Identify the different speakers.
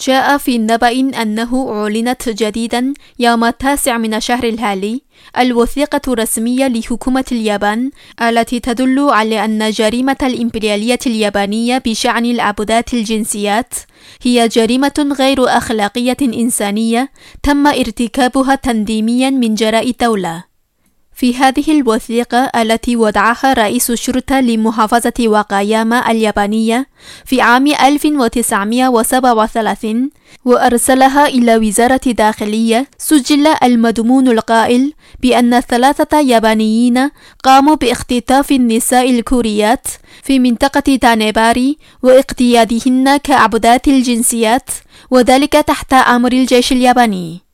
Speaker 1: جاء في نبأ أنه أعلنت جديدا يوم 9 من الشهر الحالي الوثيقة الرسمية لحكومة اليابان التي تدل على أن جريمة الإمبريالية اليابانية بشأن العبودات الجنسيات هي جريمة غير أخلاقية إنسانية تم ارتكابها تنظيميا من جراء الدولة. في هذه الوثيقة التي وضعها رئيس الشرطة لمحافظة واكاياما اليابانية في عام 1937 وأرسلها إلى وزارة الداخلية، سجل المضمون القائل بأن 3 يابانيين قاموا باختطاف النساء الكوريات في منطقة دانيباري واقتيادهن كعبودات الجنسيات، وذلك تحت أمر الجيش الياباني.